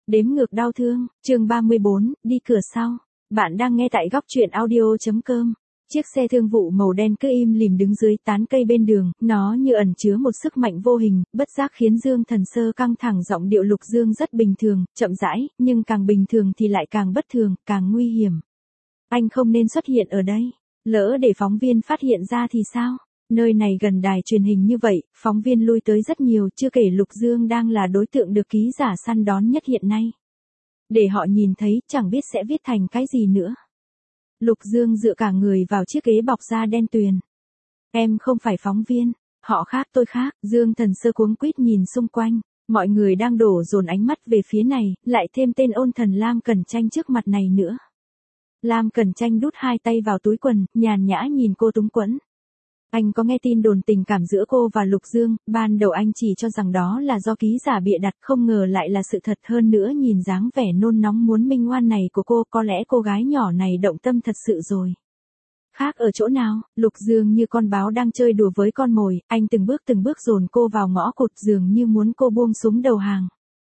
Đếm ngược đau thương, chương 34, đi cửa sau. Bạn đang nghe tại góc truyện audio.com. Chiếc xe thương vụ màu đen cứ im lìm đứng dưới tán cây bên đường, nó như ẩn chứa một sức mạnh vô hình, bất giác khiến Dương Thần Sơ căng thẳng. Giọng điệu Lục Dương rất bình thường, chậm rãi, nhưng càng bình thường thì lại càng bất thường, càng nguy hiểm. Anh không nên xuất hiện ở đây. Lỡ để phóng viên phát hiện ra thì sao? Nơi này gần đài truyền hình như vậy, phóng viên lui tới rất nhiều, chưa kể Lục Dương đang là đối tượng được ký giả săn đón nhất hiện nay. Để họ nhìn thấy, chẳng biết sẽ viết thành cái gì nữa. Lục Dương dựa cả người vào chiếc ghế bọc da đen tuyền. Em không phải phóng viên, họ khác tôi khác. Dương Thần Sơ cuống quýt nhìn xung quanh, mọi người đang đổ dồn ánh mắt về phía này, lại thêm tên ôn thần Lam Cẩn Tranh trước mặt này nữa. Lam Cẩn Tranh đút hai tay vào túi quần, nhàn nhã nhìn cô túng quẫn. Anh có nghe tin đồn tình cảm giữa cô và Lục Dương, ban đầu anh chỉ cho rằng đó là do ký giả bịa đặt, không ngờ lại là sự thật. Hơn nữa nhìn dáng vẻ nôn nóng muốn minh oan này của cô, có lẽ cô gái nhỏ này động tâm thật sự rồi. Khác ở chỗ nào? Lục Dương như con báo đang chơi đùa với con mồi, anh từng bước dồn cô vào ngõ cụt, dường như muốn cô buông súng đầu hàng.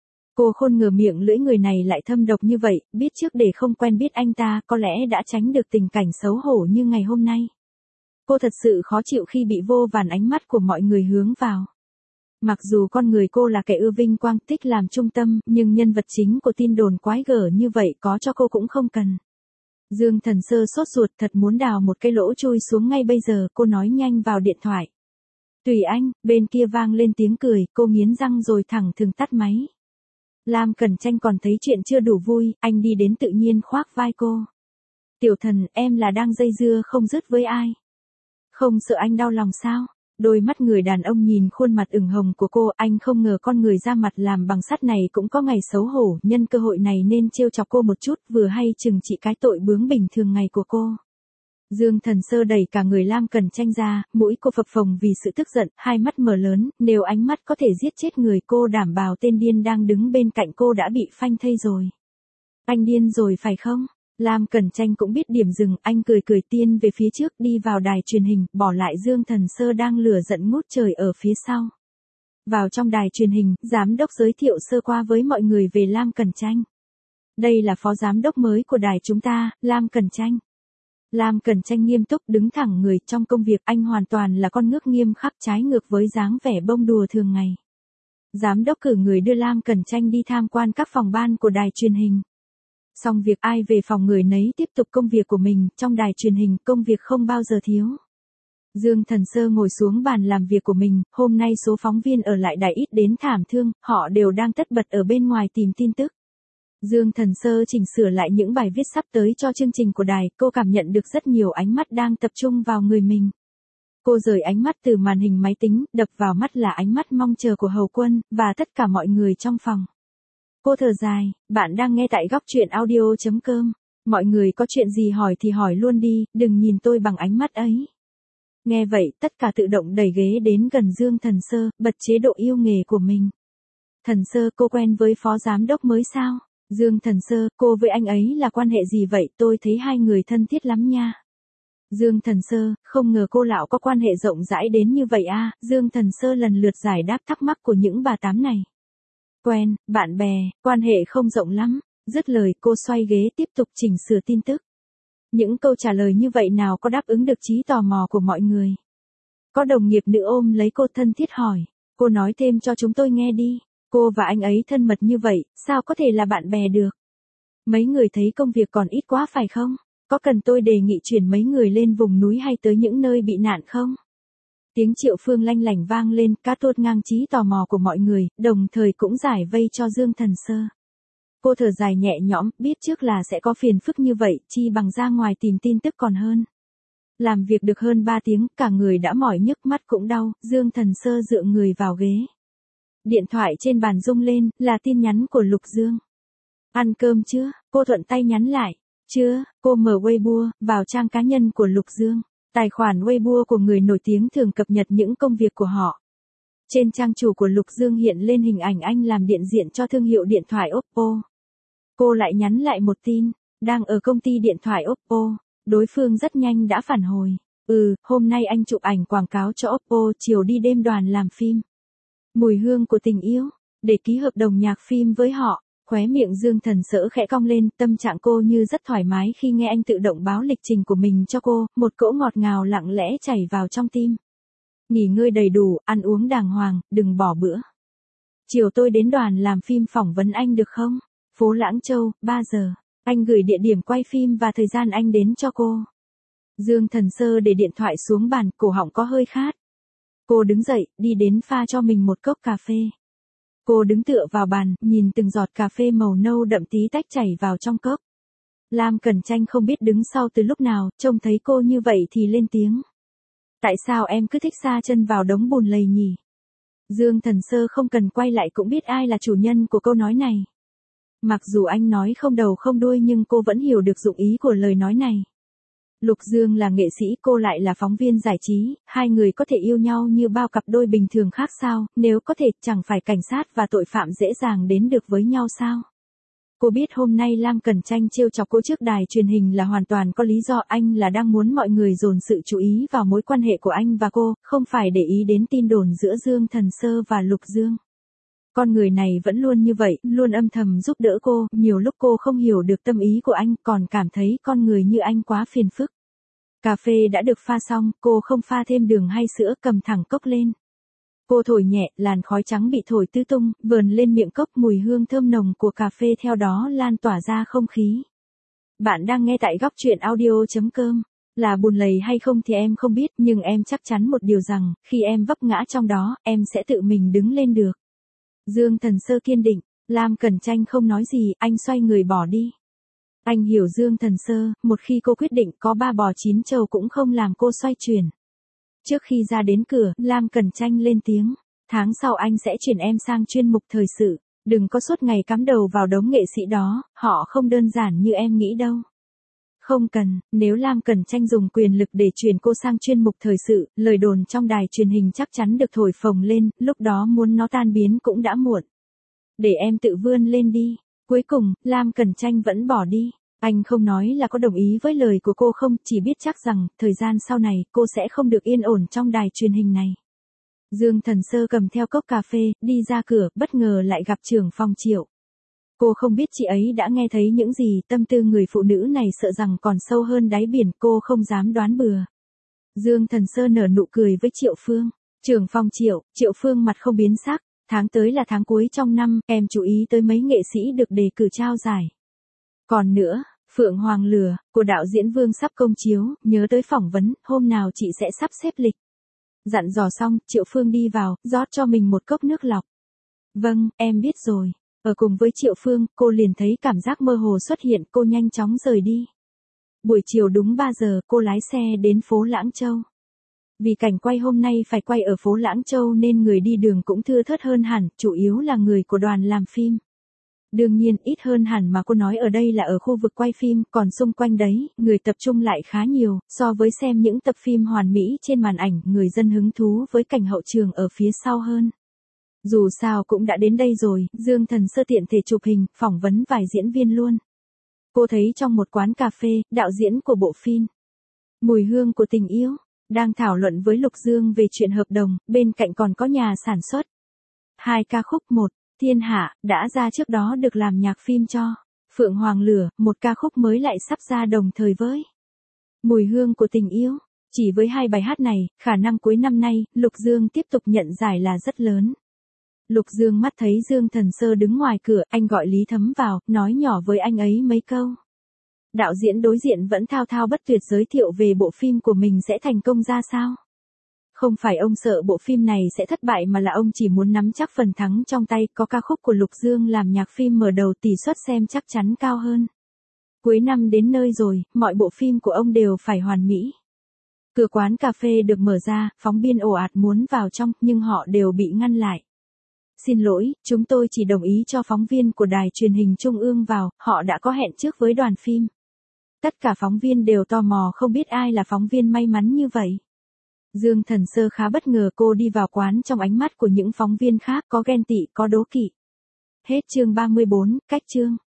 Cô khôn ngờ miệng lưỡi người này lại thâm độc như vậy, biết trước để không quen biết anh ta, có lẽ đã tránh được tình cảnh xấu hổ như ngày hôm nay. Cô thật sự khó chịu khi bị vô vàn ánh mắt của mọi người hướng vào. Mặc dù con người cô là kẻ ưa vinh quang, thích làm trung tâm, nhưng nhân vật chính của tin đồn quái gở như vậy có cho cô cũng không cần. Dương Thần Sơ sốt ruột, thật muốn đào một cái lỗ chui xuống ngay bây giờ. Cô nói nhanh vào điện thoại. Tùy anh. Bên kia vang lên tiếng cười, cô nghiến răng rồi thẳng thừng tắt máy. Lam Cẩn Tranh còn thấy chuyện chưa đủ vui, anh đi đến tự nhiên khoác vai cô. Tiểu Thần, em là đang dây dưa không dứt với ai? Không sợ anh đau lòng sao? Đôi mắt người đàn ông nhìn khuôn mặt ửng hồng của cô, anh không ngờ con người da mặt làm bằng sắt này cũng có ngày xấu hổ, nhân cơ hội này nên trêu chọc cô một chút, vừa hay chừng trị cái tội bướng bỉnh thường ngày của cô. Dương Thần Sơ đẩy cả người Lam Cẩn Tranh ra, mũi cô phập phồng vì sự tức giận, hai mắt mở lớn, nếu ánh mắt có thể giết chết người, cô đảm bảo tên điên đang đứng bên cạnh cô đã bị phanh thây rồi. Anh điên rồi phải không? Lam Cẩn Tranh cũng biết điểm dừng, anh cười tiên về phía trước, đi vào đài truyền hình, bỏ lại Dương Thần Sơ đang lửa giận ngút trời ở phía sau. Vào trong đài truyền hình, giám đốc giới thiệu sơ qua với mọi người về Lam Cẩn Tranh. Đây là phó giám đốc mới của đài chúng ta, Lam Cẩn Tranh. Lam Cẩn Tranh nghiêm túc đứng thẳng người, trong công việc anh hoàn toàn là con ngước nghiêm khắc, trái ngược với dáng vẻ bông đùa thường ngày. Giám đốc cử người đưa Lam Cẩn Tranh đi tham quan các phòng ban của đài truyền hình. Xong việc ai về phòng người nấy tiếp tục công việc của mình, trong đài truyền hình công việc không bao giờ thiếu. Dương Thần Sơ ngồi xuống bàn làm việc của mình, hôm nay số phóng viên ở lại đài ít đến thảm thương, họ đều đang tất bật ở bên ngoài tìm tin tức. Dương Thần Sơ chỉnh sửa lại những bài viết sắp tới cho chương trình của đài, cô cảm nhận được rất nhiều ánh mắt đang tập trung vào người mình. Cô rời ánh mắt từ màn hình máy tính, đập vào mắt là ánh mắt mong chờ của Hầu Quân, và tất cả mọi người trong phòng. Cô thở dài, bạn đang nghe tại góc truyện audio.com. Mọi người có chuyện gì hỏi thì hỏi luôn đi, đừng nhìn tôi bằng ánh mắt ấy. Nghe vậy, tất cả tự động đẩy ghế đến gần Dương Thần Sơ, bật chế độ yêu nghề của mình. Thần Sơ, cô quen với phó giám đốc mới sao? Dương Thần Sơ, cô với anh ấy là quan hệ gì vậy? Tôi thấy hai người thân thiết lắm nha. Dương Thần Sơ, không ngờ cô lão có quan hệ rộng rãi đến như vậy à? Dương Thần Sơ lần lượt giải đáp thắc mắc của những bà tám này. Quen, bạn bè, quan hệ không rộng lắm. Dứt lời cô xoay ghế tiếp tục chỉnh sửa tin tức. Những câu trả lời như vậy nào có đáp ứng được trí tò mò của mọi người. Có đồng nghiệp nữ ôm lấy cô thân thiết hỏi. Cô nói thêm cho chúng tôi nghe đi. Cô và anh ấy thân mật như vậy, sao có thể là bạn bè được? Mấy người thấy công việc còn ít quá phải không? Có cần tôi đề nghị chuyển mấy người lên vùng núi hay tới những nơi bị nạn không? Tiếng Triệu Phương lanh lảnh vang lên, cá tuột ngang trí tò mò của mọi người, đồng thời cũng giải vây cho Dương Thần Sơ. Cô thở dài nhẹ nhõm, biết trước là sẽ có phiền phức như vậy, chi bằng ra ngoài tìm tin tức còn hơn. Làm việc được hơn 3 tiếng, cả người đã mỏi nhức, mắt cũng đau, Dương Thần Sơ dựa người vào ghế. Điện thoại trên bàn rung lên, là tin nhắn của Lục Dương. Ăn cơm chưa? Cô thuận tay nhắn lại. Chưa, cô mở Weibo, vào trang cá nhân của Lục Dương. Tài khoản Weibo của người nổi tiếng thường cập nhật những công việc của họ. Trên trang chủ của Lục Dương hiện lên hình ảnh anh làm điện diện cho thương hiệu điện thoại Oppo. Cô lại nhắn lại một tin, đang ở công ty điện thoại Oppo. Đối phương rất nhanh đã phản hồi. Hôm nay anh chụp ảnh quảng cáo cho Oppo, chiều đi đêm đoàn làm phim. Mùi hương của tình yêu, để ký hợp đồng nhạc phim với họ. Khóe miệng Dương Thần Sơ khẽ cong lên, tâm trạng cô như rất thoải mái khi nghe anh tự động báo lịch trình của mình cho cô, một cỗ ngọt ngào lặng lẽ chảy vào trong tim. Nghỉ ngơi đầy đủ, ăn uống đàng hoàng, đừng bỏ bữa. Chiều tôi đến đoàn làm phim phỏng vấn anh được không? Phố Lãng Châu, 3 giờ. Anh gửi địa điểm quay phim và thời gian anh đến cho cô. Dương Thần Sơ để điện thoại xuống bàn, cổ họng có hơi khát. Cô đứng dậy, đi đến pha cho mình một cốc cà phê. Cô đứng tựa vào bàn, nhìn từng giọt cà phê màu nâu đậm tí tách chảy vào trong cốc. Lam Cẩn Tranh không biết đứng sau từ lúc nào, trông thấy cô như vậy thì lên tiếng. Tại sao em cứ thích sa chân vào đống bùn lầy nhỉ? Dương Thần Sơ không cần quay lại cũng biết ai là chủ nhân của câu nói này. Mặc dù anh nói không đầu không đuôi nhưng cô vẫn hiểu được dụng ý của lời nói này. Lục Dương là nghệ sĩ, cô lại là phóng viên giải trí, hai người có thể yêu nhau như bao cặp đôi bình thường khác sao, nếu có thể chẳng phải cảnh sát và tội phạm dễ dàng đến được với nhau sao? Cô biết hôm nay Lam Cẩn Tranh trêu chọc cô trước đài truyền hình là hoàn toàn có lý do, anh là đang muốn mọi người dồn sự chú ý vào mối quan hệ của anh và cô, không phải để ý đến tin đồn giữa Dương Thần Sơ và Lục Dương. Con người này vẫn luôn như vậy, luôn âm thầm giúp đỡ cô, nhiều lúc cô không hiểu được tâm ý của anh, còn cảm thấy con người như anh quá phiền phức. Cà phê đã được pha xong, cô không pha thêm đường hay sữa, cầm thẳng cốc lên. Cô thổi nhẹ, làn khói trắng bị thổi tứ tung, vờn lên miệng cốc, mùi hương thơm nồng của cà phê theo đó lan tỏa ra không khí. Bạn đang nghe tại góc truyện audio.com. Là bùn lầy hay không thì em không biết, nhưng em chắc chắn một điều rằng, khi em vấp ngã trong đó, em sẽ tự mình đứng lên được. Dương Thần Sơ kiên định, Lam Cẩn Tranh không nói gì, anh xoay người bỏ đi. Anh hiểu Dương Thần Sơ, một khi cô quyết định có 3 bò 9 trâu cũng không làm cô xoay chuyển. Trước khi ra đến cửa, Lam Cẩn Tranh lên tiếng, tháng sau anh sẽ chuyển em sang chuyên mục thời sự, đừng có suốt ngày cắm đầu vào đống nghệ sĩ đó, họ không đơn giản như em nghĩ đâu. Không cần, nếu Lam Cẩn Tranh dùng quyền lực để chuyển cô sang chuyên mục thời sự, lời đồn trong đài truyền hình chắc chắn được thổi phồng lên, lúc đó muốn nó tan biến cũng đã muộn. Để em tự vươn lên đi. Cuối cùng, Lam Cẩn Tranh vẫn bỏ đi. Anh không nói là có đồng ý với lời của cô không, chỉ biết chắc rằng, thời gian sau này, cô sẽ không được yên ổn trong đài truyền hình này. Dương Thần Sơ cầm theo cốc cà phê, đi ra cửa, bất ngờ lại gặp trưởng phòng Triệu. Cô không biết chị ấy đã nghe thấy những gì, tâm tư người phụ nữ này sợ rằng còn sâu hơn đáy biển, cô không dám đoán bừa. Dương Thần Sơ nở nụ cười với Triệu Phương. Trưởng phòng Triệu, Triệu Phương mặt không biến sắc, tháng tới là tháng cuối trong năm, em chú ý tới mấy nghệ sĩ được đề cử trao giải. Còn nữa, Phượng Hoàng Lửa, của đạo diễn Vương sắp công chiếu, nhớ tới phỏng vấn, hôm nào chị sẽ sắp xếp lịch. Dặn dò xong, Triệu Phương đi vào, rót cho mình một cốc nước lọc. Vâng, em biết rồi. Ở cùng với Triệu Phương, cô liền thấy cảm giác mơ hồ xuất hiện, cô nhanh chóng rời đi. Buổi chiều đúng 3 giờ, cô lái xe đến phố Lãng Châu. Vì cảnh quay hôm nay phải quay ở phố Lãng Châu nên người đi đường cũng thưa thớt hơn hẳn, chủ yếu là người của đoàn làm phim. Đương nhiên, ít hơn hẳn mà cô nói ở đây là ở khu vực quay phim, còn xung quanh đấy, người tập trung lại khá nhiều, so với xem những tập phim hoàn mỹ trên màn ảnh, người dân hứng thú với cảnh hậu trường ở phía sau hơn. Dù sao cũng đã đến đây rồi, Dương Thần Sơ tiện thể chụp hình, phỏng vấn vài diễn viên luôn. Cô thấy trong một quán cà phê, đạo diễn của bộ phim Mùi Hương của Tình Yêu đang thảo luận với Lục Dương về chuyện hợp đồng, bên cạnh còn có nhà sản xuất. 2 ca khúc, một Thiên Hạ, đã ra trước đó được làm nhạc phim cho. Phượng Hoàng Lửa, một ca khúc mới lại sắp ra đồng thời với Mùi Hương của Tình Yêu. Chỉ với 2 bài hát này, khả năng cuối năm nay, Lục Dương tiếp tục nhận giải là rất lớn. Lục Dương mắt thấy Dương Thần Sơ đứng ngoài cửa, anh gọi Lý Thấm vào, nói nhỏ với anh ấy mấy câu. Đạo diễn đối diện vẫn thao thao bất tuyệt giới thiệu về bộ phim của mình sẽ thành công ra sao. Không phải ông sợ bộ phim này sẽ thất bại mà là ông chỉ muốn nắm chắc phần thắng trong tay, có ca khúc của Lục Dương làm nhạc phim mở đầu tỷ suất xem chắc chắn cao hơn. Cuối năm đến nơi rồi, mọi bộ phim của ông đều phải hoàn mỹ. Cửa quán cà phê được mở ra, phóng viên ồ ạt muốn vào trong, nhưng họ đều bị ngăn lại. Xin lỗi, chúng tôi chỉ đồng ý cho phóng viên của đài truyền hình Trung ương vào, họ đã có hẹn trước với đoàn phim. Tất cả phóng viên đều tò mò không biết ai là phóng viên may mắn như vậy. Dương Thần Sơ khá bất ngờ cô đi vào quán trong ánh mắt của những phóng viên khác có ghen tị có đố kỵ. Hết chương 34, cách chương.